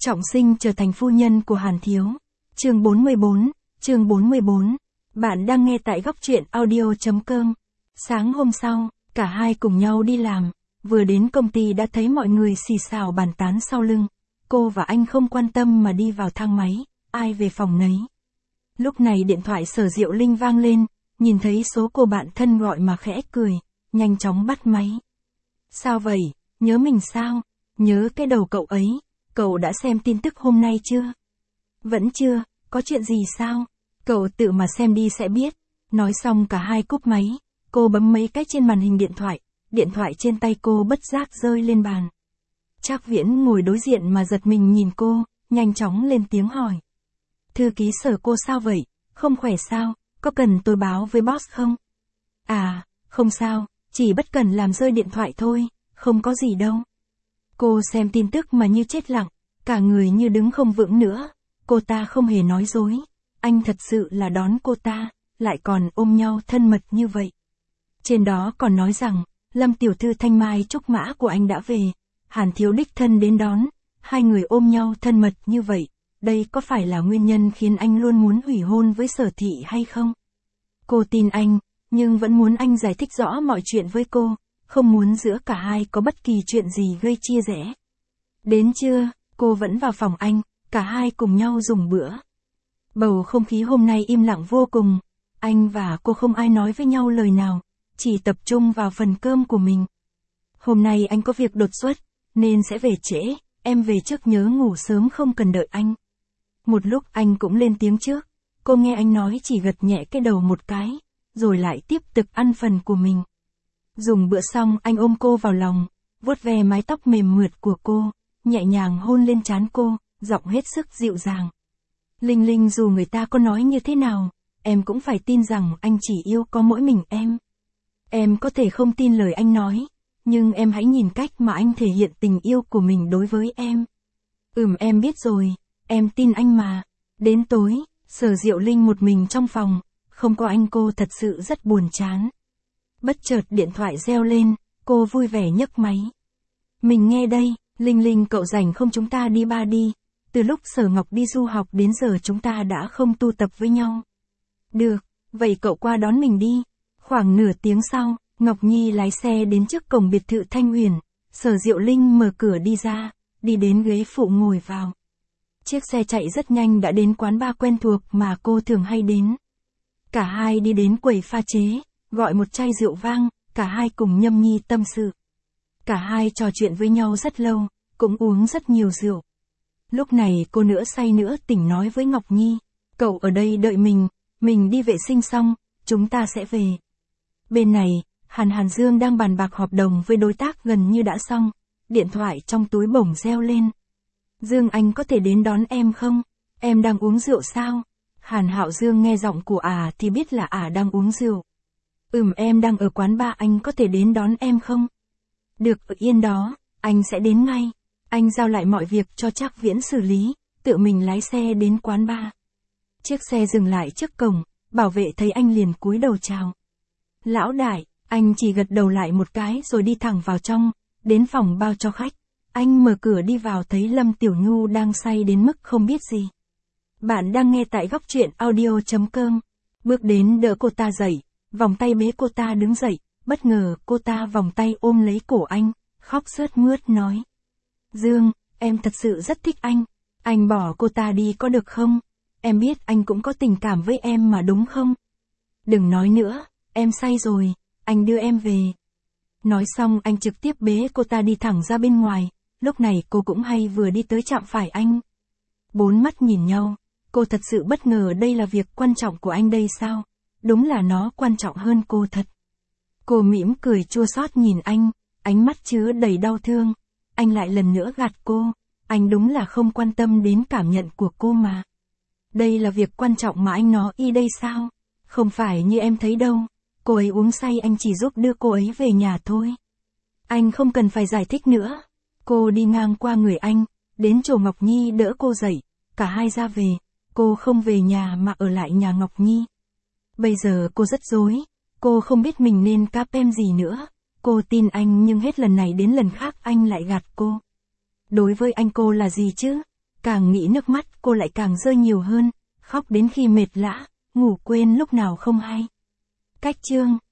Trọng sinh trở thành phu nhân của Hàn Thiếu. Chương 44. Bạn đang nghe tại góc truyện audio.com. Sáng hôm sau, cả hai cùng nhau đi làm. Vừa đến công ty đã thấy mọi người xì xào bàn tán sau lưng. Cô và anh không quan tâm mà đi vào thang máy, ai về phòng nấy. Lúc này điện thoại Sở Diệu Linh vang lên, nhìn thấy số cô bạn thân gọi mà khẽ cười, nhanh chóng bắt máy. Sao vậy, nhớ mình sao? Nhớ cái đầu cậu ấy. Cậu đã xem tin tức hôm nay chưa? Vẫn chưa, có chuyện gì sao? Cậu tự mà xem đi sẽ biết. Nói xong cả hai cúp máy, cô bấm mấy cái trên màn hình điện thoại trên tay cô bất giác rơi lên bàn. Trác Viễn ngồi đối diện mà giật mình nhìn cô, nhanh chóng lên tiếng hỏi. Thư ký Sở cô sao vậy, không khỏe sao, có cần tôi báo với boss không? À, không sao, chỉ bất cần làm rơi điện thoại thôi, không có gì đâu. Cô xem tin tức mà như chết lặng, cả người như đứng không vững nữa, cô ta không hề nói dối, anh thật sự là đón cô ta, lại còn ôm nhau thân mật như vậy. Trên đó còn nói rằng, Lâm tiểu thư thanh mai trúc mã của anh đã về, Hàn Thiếu đích thân đến đón, hai người ôm nhau thân mật như vậy, đây có phải là nguyên nhân khiến anh luôn muốn hủy hôn với Sở thị hay không? Cô tin anh, nhưng vẫn muốn anh giải thích rõ mọi chuyện với cô, không muốn giữa cả hai có bất kỳ chuyện gì gây chia rẽ. Đến trưa, cô vẫn vào phòng anh, cả hai cùng nhau dùng bữa. Bầu không khí hôm nay im lặng vô cùng, anh và cô không ai nói với nhau lời nào, chỉ tập trung vào phần cơm của mình. Hôm nay anh có việc đột xuất, nên sẽ về trễ, em về trước nhớ ngủ sớm không cần đợi anh. Một lúc anh cũng lên tiếng trước, cô nghe anh nói chỉ gật nhẹ cái đầu một cái, rồi lại tiếp tục ăn phần của mình. Dùng bữa xong anh ôm cô vào lòng, vuốt ve mái tóc mềm mượt của cô, nhẹ nhàng hôn lên trán cô, giọng hết sức dịu dàng. Linh Linh, dù người ta có nói như thế nào, em cũng phải tin rằng anh chỉ yêu có mỗi mình em. Em có thể không tin lời anh nói, nhưng em hãy nhìn cách mà anh thể hiện tình yêu của mình đối với em. Em biết rồi, em tin anh mà. Đến tối, Sở Diệu Linh một mình trong phòng, không có anh cô thật sự rất buồn chán. Bất chợt điện thoại reo lên, cô vui vẻ nhấc máy. Mình nghe đây, Linh Linh cậu rảnh không, chúng ta đi bar đi, từ lúc Sở Ngọc đi du học đến giờ chúng ta đã không tu tập với nhau. Được, vậy cậu qua đón mình đi. Khoảng nửa tiếng sau, Ngọc Nhi lái xe đến trước cổng biệt thự Thanh Huyền, Sở Diệu Linh mở cửa đi ra, đi đến ghế phụ ngồi vào. Chiếc xe chạy rất nhanh đã đến quán bar quen thuộc mà cô thường hay đến. Cả hai đi đến quầy pha chế, gọi một chai rượu vang, cả hai cùng nhâm nhi tâm sự. Cả hai trò chuyện với nhau rất lâu, cũng uống rất nhiều rượu. Lúc này cô nửa say nửa tỉnh nói với Ngọc Nhi, cậu ở đây đợi mình đi vệ sinh xong, chúng ta sẽ về. Bên này, Hàn Dương đang bàn bạc hợp đồng với đối tác gần như đã xong, điện thoại trong túi bỗng reo lên. Dương, anh có thể đến đón em không? Em đang uống rượu sao? Hàn Hạo Dương nghe giọng của thì biết là đang uống rượu. Em đang ở quán bar, anh có thể đến đón em không? Được, ở yên đó, anh sẽ đến ngay. Anh giao lại mọi việc cho Trác Viễn xử lý, tự mình lái xe đến quán bar. Chiếc xe dừng lại trước cổng, bảo vệ thấy anh liền cúi đầu chào. Lão đại, anh chỉ gật đầu lại một cái rồi đi thẳng vào trong, đến phòng bao cho khách. Anh mở cửa đi vào thấy Lâm Tiểu Nhu đang say đến mức không biết gì. Bạn đang nghe tại góc truyện audio.com. Bước đến đỡ cô ta dậy, vòng tay bế cô ta đứng dậy, bất ngờ cô ta vòng tay ôm lấy cổ anh, khóc sướt mướt nói. Dương, em thật sự rất thích anh bỏ cô ta đi có được không? Em biết anh cũng có tình cảm với em mà đúng không? Đừng nói nữa, em say rồi, anh đưa em về. Nói xong anh trực tiếp bế cô ta đi thẳng ra bên ngoài, lúc này cô cũng hay vừa đi tới chạm phải anh. Bốn mắt nhìn nhau, cô thật sự bất ngờ đây là việc quan trọng của anh đây sao? Đúng là nó quan trọng hơn cô thật. Cô mỉm cười chua xót nhìn anh, ánh mắt chứa đầy đau thương. Anh lại lần nữa gạt cô, anh đúng là không quan tâm đến cảm nhận của cô mà. Đây là việc quan trọng mà anh nói đây sao? Không phải như em thấy đâu, cô ấy uống say anh chỉ giúp đưa cô ấy về nhà thôi. Anh không cần phải giải thích nữa. Cô đi ngang qua người anh, đến chỗ Ngọc Nhi đỡ cô dậy, cả hai ra về, cô không về nhà mà ở lại nhà Ngọc Nhi. Bây giờ cô rất rối, cô không biết mình nên cáp em gì nữa. Cô tin anh nhưng hết lần này đến lần khác anh lại gạt cô. Đối với anh cô là gì chứ? Càng nghĩ nước mắt cô lại càng rơi nhiều hơn, khóc đến khi mệt lã, ngủ quên lúc nào không hay. Cách chương